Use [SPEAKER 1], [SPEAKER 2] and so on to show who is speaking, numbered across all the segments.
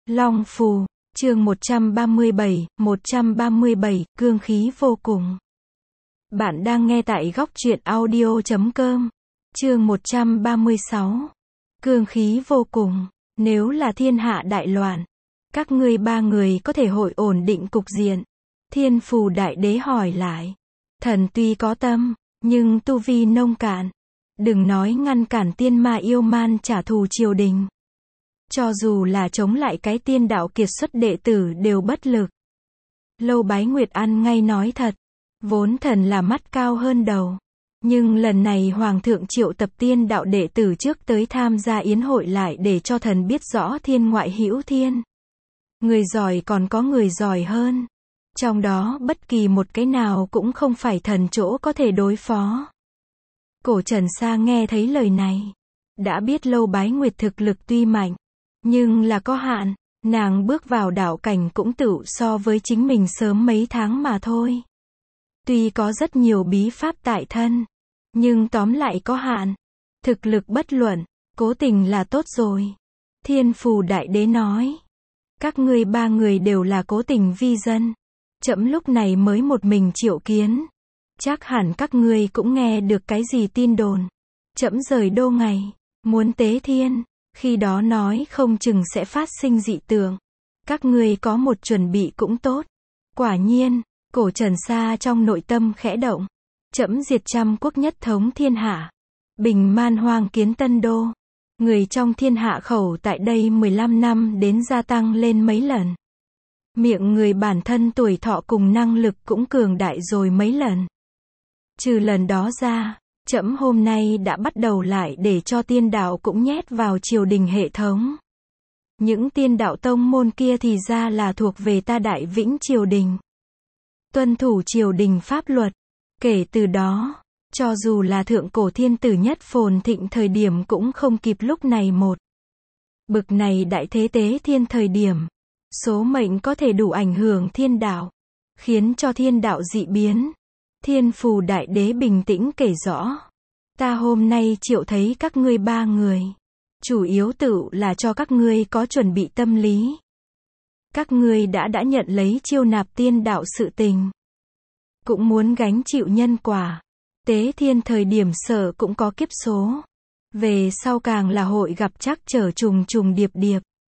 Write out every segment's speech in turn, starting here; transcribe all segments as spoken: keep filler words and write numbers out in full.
[SPEAKER 1] Long Phù, chương một trăm ba mươi bảy, một trăm ba mươi bảy, cương khí vô cùng. Bạn đang nghe tại góc truyện audio chấm com, chương một trăm ba mươi sáu. Cương khí vô cùng, nếu là thiên hạ đại loạn, các ngươi ba người có thể hội ổn định cục diện. Thiên Phù Đại Đế hỏi lại. Thần tuy có tâm, nhưng tu vi nông cạn. Đừng nói ngăn cản tiên ma yêu man trả thù triều đình. Cho dù là chống lại cái tiên đạo kiệt xuất đệ tử đều bất lực. Lâu Bái Nguyệt ăn ngay nói thật. Vốn thần là mắt cao hơn đầu. Nhưng lần này Hoàng thượng triệu tập tiên đạo đệ tử trước tới tham gia yến hội lại để cho thần biết rõ thiên ngoại hữu thiên. Người giỏi còn có người giỏi hơn. Trong đó bất kỳ một cái nào cũng không phải thần chỗ có thể đối phó. Cổ Trần Sa nghe thấy lời này. Đã biết Lâu Bái Nguyệt thực lực tuy mạnh. Nhưng là có hạn. Nàng bước vào đạo cảnh cũng tự so với chính mình sớm mấy tháng mà thôi. Tuy có rất nhiều bí pháp tại thân. Nhưng tóm lại có hạn. Thực lực bất luận. Cố tình là tốt rồi. Thiên Phù Đại Đế nói. Các ngươi ba người đều là cố tình vi dân. Trẫm lúc này mới một mình triệu kiến. Chắc hẳn các ngươi cũng nghe được cái gì tin đồn. Trẫm rời đô ngày. Muốn tế thiên. Khi đó nói không chừng sẽ phát sinh dị tượng. Các ngươi có một chuẩn bị cũng tốt. Quả nhiên, Cổ Trần Sa trong nội tâm khẽ động. Trẫm diệt trăm quốc nhất thống thiên hạ. Bình man hoang kiến tân đô. Người trong thiên hạ khẩu tại đây mười lăm năm đến gia tăng lên mấy lần. Miệng người bản thân tuổi thọ cùng năng lực cũng cường đại rồi mấy lần. Trừ lần đó ra, trẫm hôm nay đã bắt đầu lại để cho tiên đạo cũng nhét vào triều đình hệ thống. Những tiên đạo tông môn kia thì ra là thuộc về ta Đại Vĩnh triều đình. Tuân thủ triều đình pháp luật. Kể từ đó, cho dù là thượng cổ thiên tử nhất phồn thịnh thời điểm cũng không kịp lúc này một. Bực này đại thế tế thiên thời điểm. Số mệnh có thể đủ ảnh hưởng thiên đạo. Khiến cho thiên đạo dị biến. Thiên Phù Đại Đế bình tĩnh kể rõ. Ta hôm nay triệu thấy các ngươi ba người. Chủ yếu tự là cho các ngươi có chuẩn bị tâm lý. Các ngươi đã đã nhận lấy chiêu nạp tiên đạo sự tình. Cũng muốn gánh chịu nhân quả. Tế thiên thời điểm sở cũng có kiếp số. Về sau càng là hội gặp trắc trở trùng trùng điệp điệp.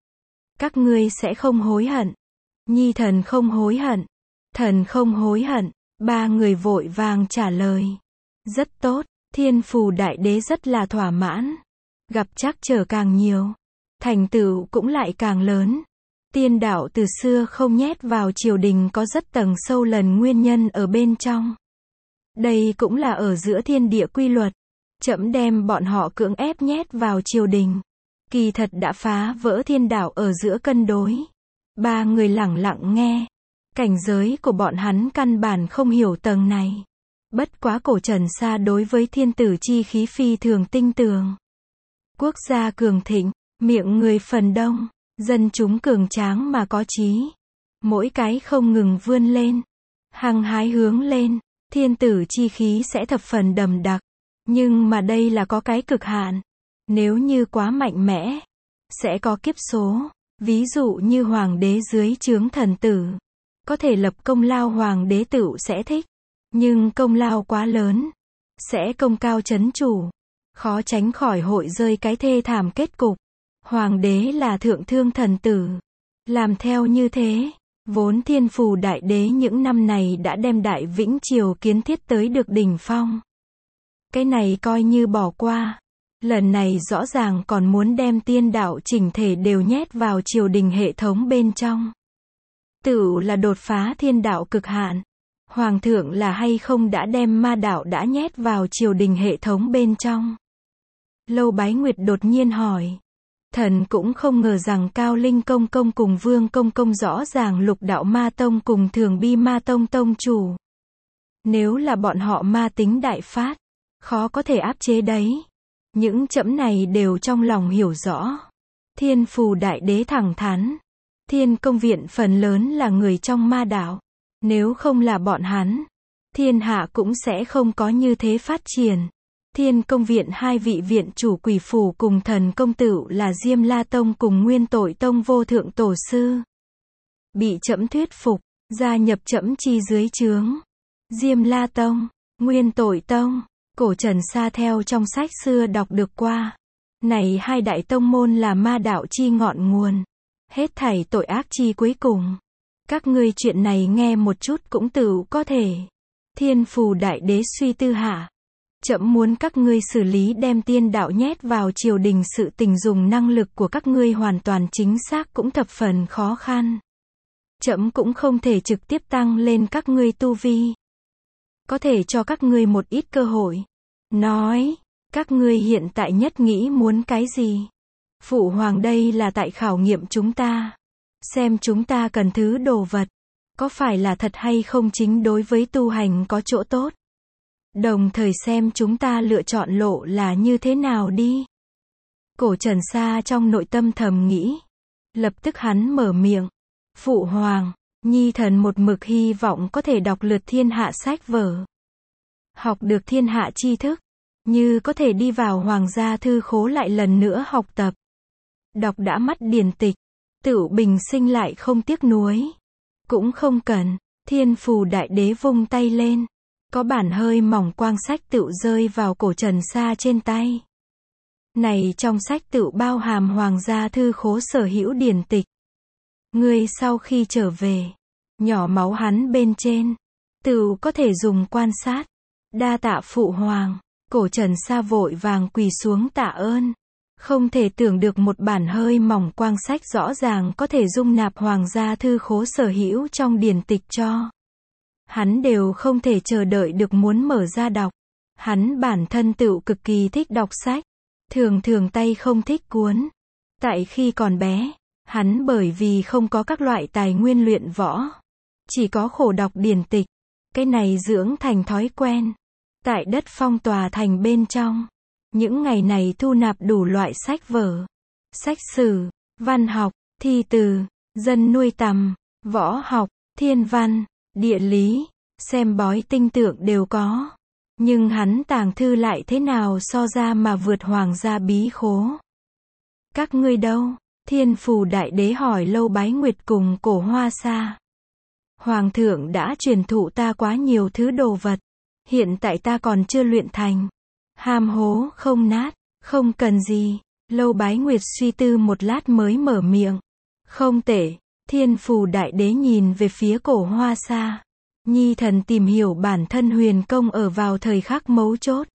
[SPEAKER 1] Các ngươi sẽ không hối hận. Nhi thần không hối hận. Thần không hối hận. Ba người vội vàng trả lời. Rất tốt. Thiên Phù Đại Đế rất là thỏa mãn. Gặp trắc trở càng nhiều. Thành tựu cũng lại càng lớn. Tiên đạo từ xưa không nhét vào triều đình có rất tầng sâu lần nguyên nhân ở bên trong. Đây cũng là ở giữa thiên địa quy luật. Trẫm đem bọn họ cưỡng ép nhét vào triều đình. Kỳ thật đã phá vỡ thiên đạo ở giữa cân đối. Ba người lẳng lặng nghe. Cảnh giới của bọn hắn căn bản không hiểu tầng này. Bất quá Cổ Trần Sa đối với thiên tử chi khí phi thường tinh tường. Quốc gia cường thịnh, miệng người phần đông, dân chúng cường tráng mà có chí. Mỗi cái không ngừng vươn lên, hăng hái hướng lên, thiên tử chi khí sẽ thập phần đầm đặc. Nhưng mà đây là có cái cực hạn. Nếu như quá mạnh mẽ, sẽ có kiếp số. Ví dụ như hoàng đế dưới trướng thần tử. Có thể lập công lao hoàng đế tự sẽ thích. Nhưng công lao quá lớn, sẽ công cao chấn chủ. Khó tránh khỏi hội rơi cái thê thảm kết cục. Hoàng đế là thượng thương thần tử. Làm theo như thế, vốn Thiên Phù Đại Đế những năm này đã đem Đại Vĩnh triều kiến thiết tới được đỉnh phong. Cái này coi như bỏ qua. Lần này rõ ràng còn muốn đem tiên đạo chỉnh thể đều nhét vào triều đình hệ thống bên trong. Tự là đột phá thiên đạo cực hạn. Hoàng thượng là hay không đã đem ma đạo đã nhét vào triều đình hệ thống bên trong. Lâu Bái Nguyệt đột nhiên hỏi. Thần cũng không ngờ rằng Cao Linh Công Công cùng Vương Công Công rõ ràng Lục Đạo Ma Tông cùng Thường Bi Ma Tông Tông chủ. Nếu là bọn họ ma tính đại phát, khó có thể áp chế đấy. Những chẫm này đều trong lòng hiểu rõ. Thiên Phù Đại Đế thẳng thắn. Thiên Công Viện phần lớn là người trong ma đạo. Nếu không là bọn hắn, thiên hạ cũng sẽ không có như thế phát triển. Thiên Công Viện hai vị viện chủ Quỷ Phủ cùng Thần Công Tựu là Diêm La Tông cùng Nguyên Tội Tông vô thượng tổ sư. Bị trẫm thuyết phục, gia nhập trẫm chi dưới trướng. Diêm La Tông, Nguyên Tội Tông, cổ Trần Sa theo trong sách xưa đọc được qua. Này hai đại tông môn là ma đạo chi ngọn nguồn. Hết thảy tội ác chi cuối cùng. Các ngươi chuyện này nghe một chút cũng tự có thể. Thiên Phù Đại Đế suy tư hạ. Trẫm muốn các ngươi xử lý đem tiên đạo nhét vào triều đình sự tình dùng năng lực của các ngươi hoàn toàn chính xác cũng thập phần khó khăn. Trẫm cũng không thể trực tiếp tăng lên các ngươi tu vi. Có thể cho các ngươi một ít cơ hội. Nói, các ngươi hiện tại nhất nghĩ muốn cái gì? Phụ hoàng đây là tại khảo nghiệm chúng ta. Xem chúng ta cần thứ đồ vật. Có phải là thật hay không chính đối với tu hành có chỗ tốt. Đồng thời xem chúng ta lựa chọn lộ là như thế nào đi. Cổ Trần Sa trong nội tâm thầm nghĩ. Lập tức hắn mở miệng. Phụ hoàng, nhi thần một mực hy vọng có thể đọc lượt thiên hạ sách vở. Học được thiên hạ tri thức. Như có thể đi vào hoàng gia thư khố lại lần nữa học tập. Đọc đã mắt điển tịch. Tựu bình sinh lại không tiếc nuối. Cũng không cần. Thiên Phù Đại Đế vung tay lên. Có bản hơi mỏng quang sách tựu rơi vào cổ Trần Sa trên tay. Này trong sách tựu bao hàm hoàng gia thư khố sở hữu điển tịch. Ngươi sau khi trở về, nhỏ máu hắn bên trên, tựu có thể dùng quan sát. Đa tạ phụ hoàng. Cổ Trần Sa vội vàng quỳ xuống tạ ơn. Không thể tưởng được một bản hơi mỏng quang sách rõ ràng có thể dung nạp hoàng gia thư khố sở hữu trong điển tịch cho. Hắn đều không thể chờ đợi được muốn mở ra đọc. Hắn bản thân tựu cực kỳ thích đọc sách. Thường thường tay không thích cuốn. Tại khi còn bé, hắn bởi vì không có các loại tài nguyên luyện võ. Chỉ có khổ đọc điển tịch. Cái này dưỡng thành thói quen. Tại đất phong tòa thành bên trong. Những ngày này thu nạp đủ loại sách vở. Sách sử, văn học, thi từ, dân nuôi tầm, võ học, thiên văn, địa lý, xem bói tinh tượng đều có. Nhưng hắn tàng thư lại thế nào so ra mà vượt hoàng gia bí khố. Các ngươi đâu? Thiên Phù Đại Đế hỏi Lâu Bái Nguyệt cùng Cổ Hoa Sa. Hoàng thượng đã truyền thụ ta quá nhiều thứ đồ vật. Hiện tại ta còn chưa luyện thành. Hàm hố không nát, không cần gì. Lâu Bái Nguyệt suy tư một lát mới mở miệng. Không tệ. Thiên Phù Đại Đế nhìn về phía Cổ Hoa Sa. Nhi thần tìm hiểu bản thân huyền công ở vào thời khắc mấu chốt.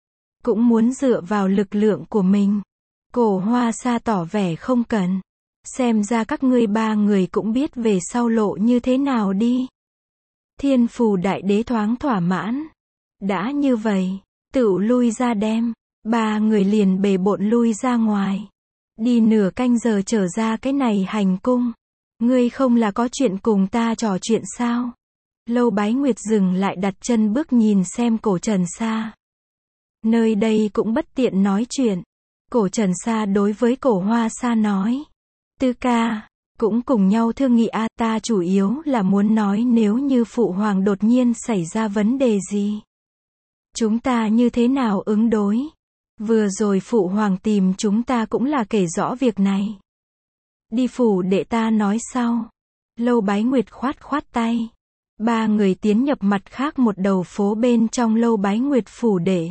[SPEAKER 1] Cũng muốn dựa vào lực lượng của mình. Cổ Hoa Sa tỏ vẻ không cần. Xem ra các ngươi ba người cũng biết về sau lộ như thế nào đi. Thiên Phù Đại Đế thoáng thỏa mãn. Đã như vậy, tựu lui ra đem. Ba người liền bề bộn lui ra ngoài. Đi nửa canh giờ trở ra cái này hành cung. Ngươi không là có chuyện cùng ta trò chuyện sao? Lâu Bái Nguyệt dừng lại đặt chân bước nhìn xem Cổ Trần Sa. Nơi đây cũng bất tiện nói chuyện. Cổ Trần Sa đối với Cổ Hoa Sa nói. Tư ca, cũng cùng nhau thương nghị a, ta chủ yếu là muốn nói nếu như phụ hoàng đột nhiên xảy ra vấn đề gì. Chúng ta như thế nào ứng đối? Vừa rồi phụ hoàng tìm chúng ta cũng là kể rõ việc này. Đi phủ đệ ta nói sau. Lâu Bái Nguyệt khoát khoát tay. Ba người tiến nhập mặt khác một đầu phố bên trong Lâu Bái Nguyệt phủ đệ.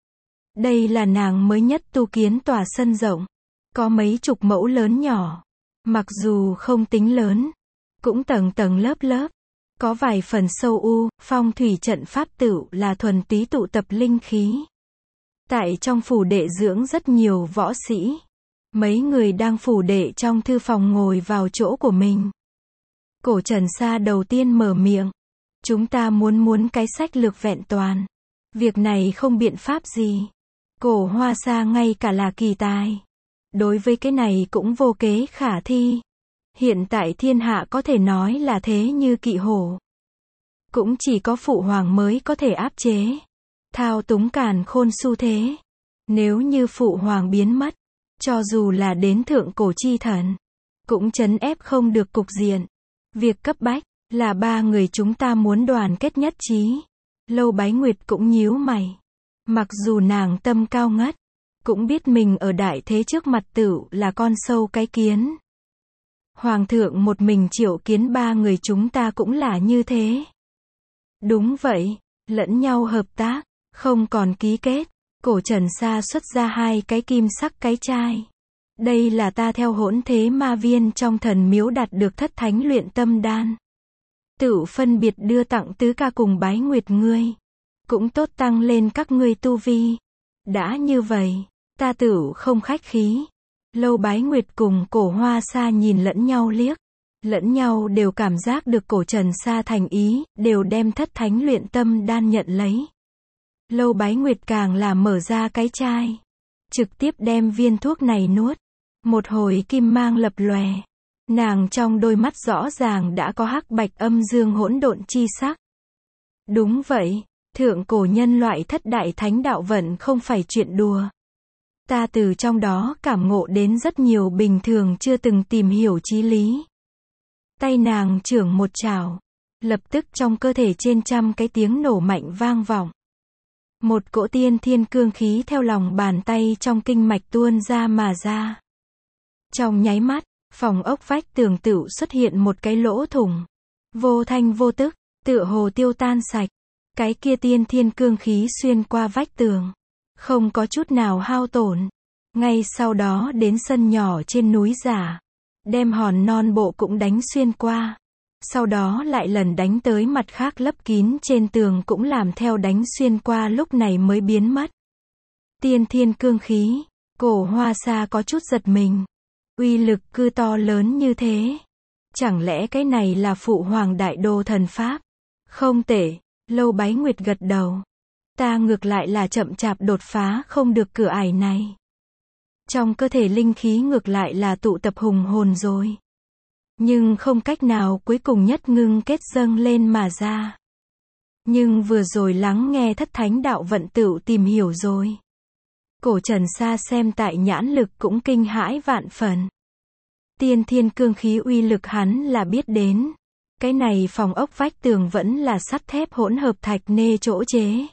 [SPEAKER 1] Đây là nàng mới nhất tu kiến tòa sân rộng. Có mấy chục mẫu lớn nhỏ. Mặc dù không tính lớn. Cũng tầng tầng lớp lớp. Có vài phần sâu u, phong thủy trận pháp tựu là thuần túy tụ tập linh khí. Tại trong phủ đệ dưỡng rất nhiều võ sĩ. Mấy người đang phủ đệ trong thư phòng ngồi vào chỗ của mình. Cổ Trần Sa đầu tiên mở miệng. Chúng ta muốn muốn cái sách lược vẹn toàn. Việc này không biện pháp gì. Cổ Hoa Sa ngay cả là kỳ tài. Đối với cái này cũng vô kế khả thi. Hiện tại thiên hạ có thể nói là thế như kỵ hổ. Cũng chỉ có phụ hoàng mới có thể áp chế. Thao túng càn khôn xu thế. Nếu như phụ hoàng biến mất. Cho dù là đến thượng cổ chi thần. Cũng trấn ép không được cục diện. Việc cấp bách. Là ba người chúng ta muốn đoàn kết nhất trí. Lâu Bái Nguyệt cũng nhíu mày. Mặc dù nàng tâm cao ngất, cũng biết mình ở đại thế trước mặt tửu là con sâu cái kiến. Hoàng thượng một mình triệu kiến ba người chúng ta cũng là như thế. Đúng vậy, lẫn nhau hợp tác, không còn ký kết. Cổ Trần Sa xuất ra hai cái kim sắc cái chai. Đây là ta theo hỗn thế ma viên trong thần miếu đạt được thất thánh luyện tâm đan. Tửu phân biệt đưa tặng tứ ca cùng bái nguyệt ngươi. Cũng tốt tăng lên các ngươi tu vi. Đã như vậy, ta tửu không khách khí. Lâu Bái Nguyệt cùng Cổ Hoa Sa nhìn lẫn nhau liếc. Lẫn nhau đều cảm giác được Cổ Trần Sa thành ý, đều đem thất thánh luyện tâm đan nhận lấy. Lâu Bái Nguyệt càng là mở ra cái chai. Trực tiếp đem viên thuốc này nuốt. Một hồi kim mang lập lòe. Nàng trong đôi mắt rõ ràng đã có hắc bạch âm dương hỗn độn chi sắc. Đúng vậy, thượng cổ nhân loại thất đại thánh đạo vận không phải chuyện đùa. Ta từ trong đó cảm ngộ đến rất nhiều bình thường chưa từng tìm hiểu chí lý. Tay nàng trưởng một chảo. Lập tức trong cơ thể trên trăm cái tiếng nổ mạnh vang vọng. Một cỗ tiên thiên cương khí theo lòng bàn tay trong kinh mạch tuôn ra mà ra. Trong nháy mắt, phòng ốc vách tường tửu xuất hiện một cái lỗ thủng. Vô thanh vô tức, tựa hồ tiêu tan sạch. Cái kia tiên thiên cương khí xuyên qua vách tường. Không có chút nào hao tổn. Ngay sau đó đến sân nhỏ trên núi giả. Đem hòn non bộ cũng đánh xuyên qua. Sau đó lại lần đánh tới mặt khác lấp kín trên tường cũng làm theo đánh xuyên qua lúc này mới biến mất. Tiên thiên cương khí. Cổ Hoa Sa có chút giật mình. Uy lực cư to lớn như thế. Chẳng lẽ cái này là phụ hoàng đại đô thần pháp? Không tệ. Lâu Bái Nguyệt gật đầu. Ta ngược lại là chậm chạp đột phá không được cửa ải này. Trong cơ thể linh khí ngược lại là tụ tập hùng hồn rồi. Nhưng không cách nào cuối cùng nhất ngưng kết dâng lên mà ra. Nhưng vừa rồi lắng nghe thất thánh đạo vận tửu tìm hiểu rồi. Cổ Trần Sa xem tại nhãn lực cũng kinh hãi vạn phần. Tiên thiên cương khí uy lực hắn là biết đến. Cái này phòng ốc vách tường vẫn là sắt thép hỗn hợp thạch nê chỗ chế.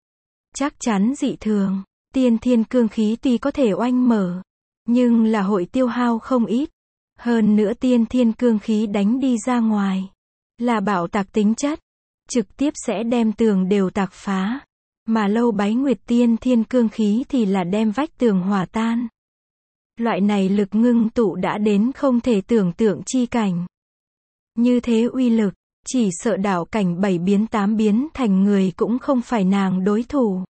[SPEAKER 1] Chắc chắn dị thường. Tiên thiên cương khí tuy có thể oanh mở. Nhưng là hội tiêu hao không ít. Hơn nữa tiên thiên cương khí đánh đi ra ngoài. Là bạo tạc tính chất. Trực tiếp sẽ đem tường đều tạc phá. Mà Lâu Bái Nguyệt tiên thiên cương khí thì là đem vách tường hòa tan. Loại này lực ngưng tụ đã đến không thể tưởng tượng chi cảnh. Như thế uy lực, chỉ sợ đạo cảnh bảy biến tám biến thành người cũng không phải nàng đối thủ.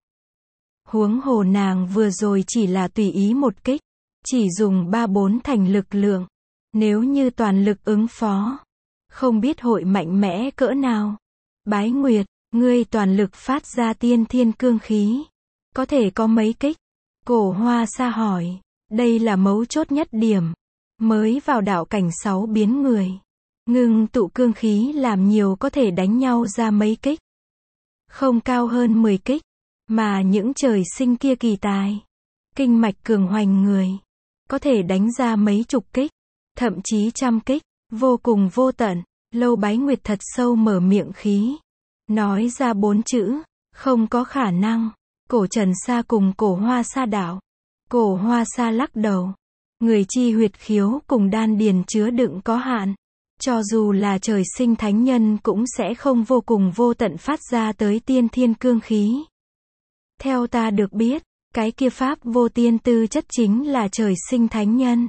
[SPEAKER 1] Huống hồ nàng vừa rồi chỉ là tùy ý một kích, chỉ dùng ba bốn thành lực lượng. Nếu như toàn lực ứng phó, không biết hội mạnh mẽ cỡ nào. Bái Nguyệt, ngươi toàn lực phát ra tiên thiên cương khí. Có thể có mấy kích? Cổ Hoa Sa hỏi. Đây là mấu chốt nhất điểm. Mới vào đạo cảnh sáu biến người. Ngưng tụ cương khí làm nhiều có thể đánh nhau ra mấy kích. Không cao hơn mười kích. Mà những trời sinh kia kỳ tài. Kinh mạch cường hoành người. Có thể đánh ra mấy chục kích. Thậm chí trăm kích. Vô cùng vô tận. Lâu Bái Nguyệt thật sâu mở miệng khí. Nói ra bốn chữ. Không có khả năng. Cổ Trần Sa cùng Cổ Hoa Sa đảo. Cổ Hoa Sa lắc đầu. Người chi huyệt khiếu cùng đan điền chứa đựng có hạn. Cho dù là trời sinh thánh nhân cũng sẽ không vô cùng vô tận phát ra tới tiên thiên cương khí. Theo ta được biết, cái kia pháp vô tiên tư chất chính là trời sinh thánh nhân.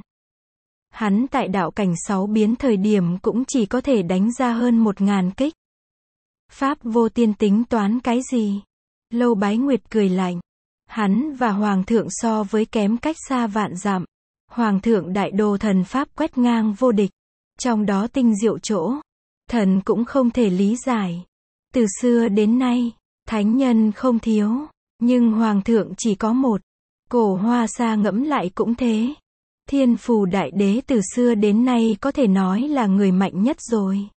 [SPEAKER 1] Hắn tại đạo cảnh sáu biến thời điểm cũng chỉ có thể đánh ra hơn một ngàn kích. Pháp vô tiên tính toán cái gì? Lâu Bái Nguyệt cười lạnh. Hắn và Hoàng thượng so với kém cách xa vạn dặm. Hoàng thượng đại đô thần pháp quét ngang vô địch. Trong đó tinh diệu chỗ. Thần cũng không thể lý giải. Từ xưa đến nay, thánh nhân không thiếu. Nhưng Hoàng thượng chỉ có một. Cổ Hoa Sa ngẫm lại cũng thế. Thiên Phù Đại Đế từ xưa đến nay có thể nói là người mạnh nhất rồi.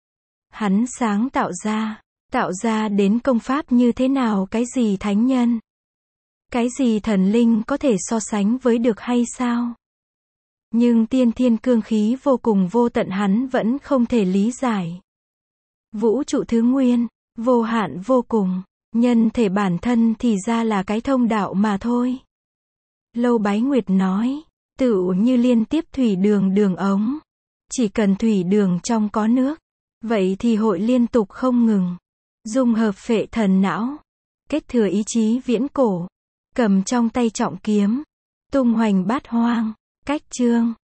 [SPEAKER 1] Hắn sáng tạo ra. Tạo ra đến công pháp như thế nào cái gì thánh nhân? Cái gì thần linh có thể so sánh với được hay sao? Nhưng tiên thiên cương khí vô cùng vô tận hắn vẫn không thể lý giải. Vũ trụ thứ nguyên, vô hạn vô cùng, Nhân thể bản thân thì ra là cái thông đạo mà thôi. Lâu Bái Nguyệt nói, tựu như liên tiếp thủy đường đường ống. Chỉ cần thủy đường trong có nước, vậy thì hội liên tục không ngừng. Dung hợp phệ thần não, kết thừa ý chí viễn cổ, cầm trong tay trọng kiếm, tung hoành bát hoang. Cách chương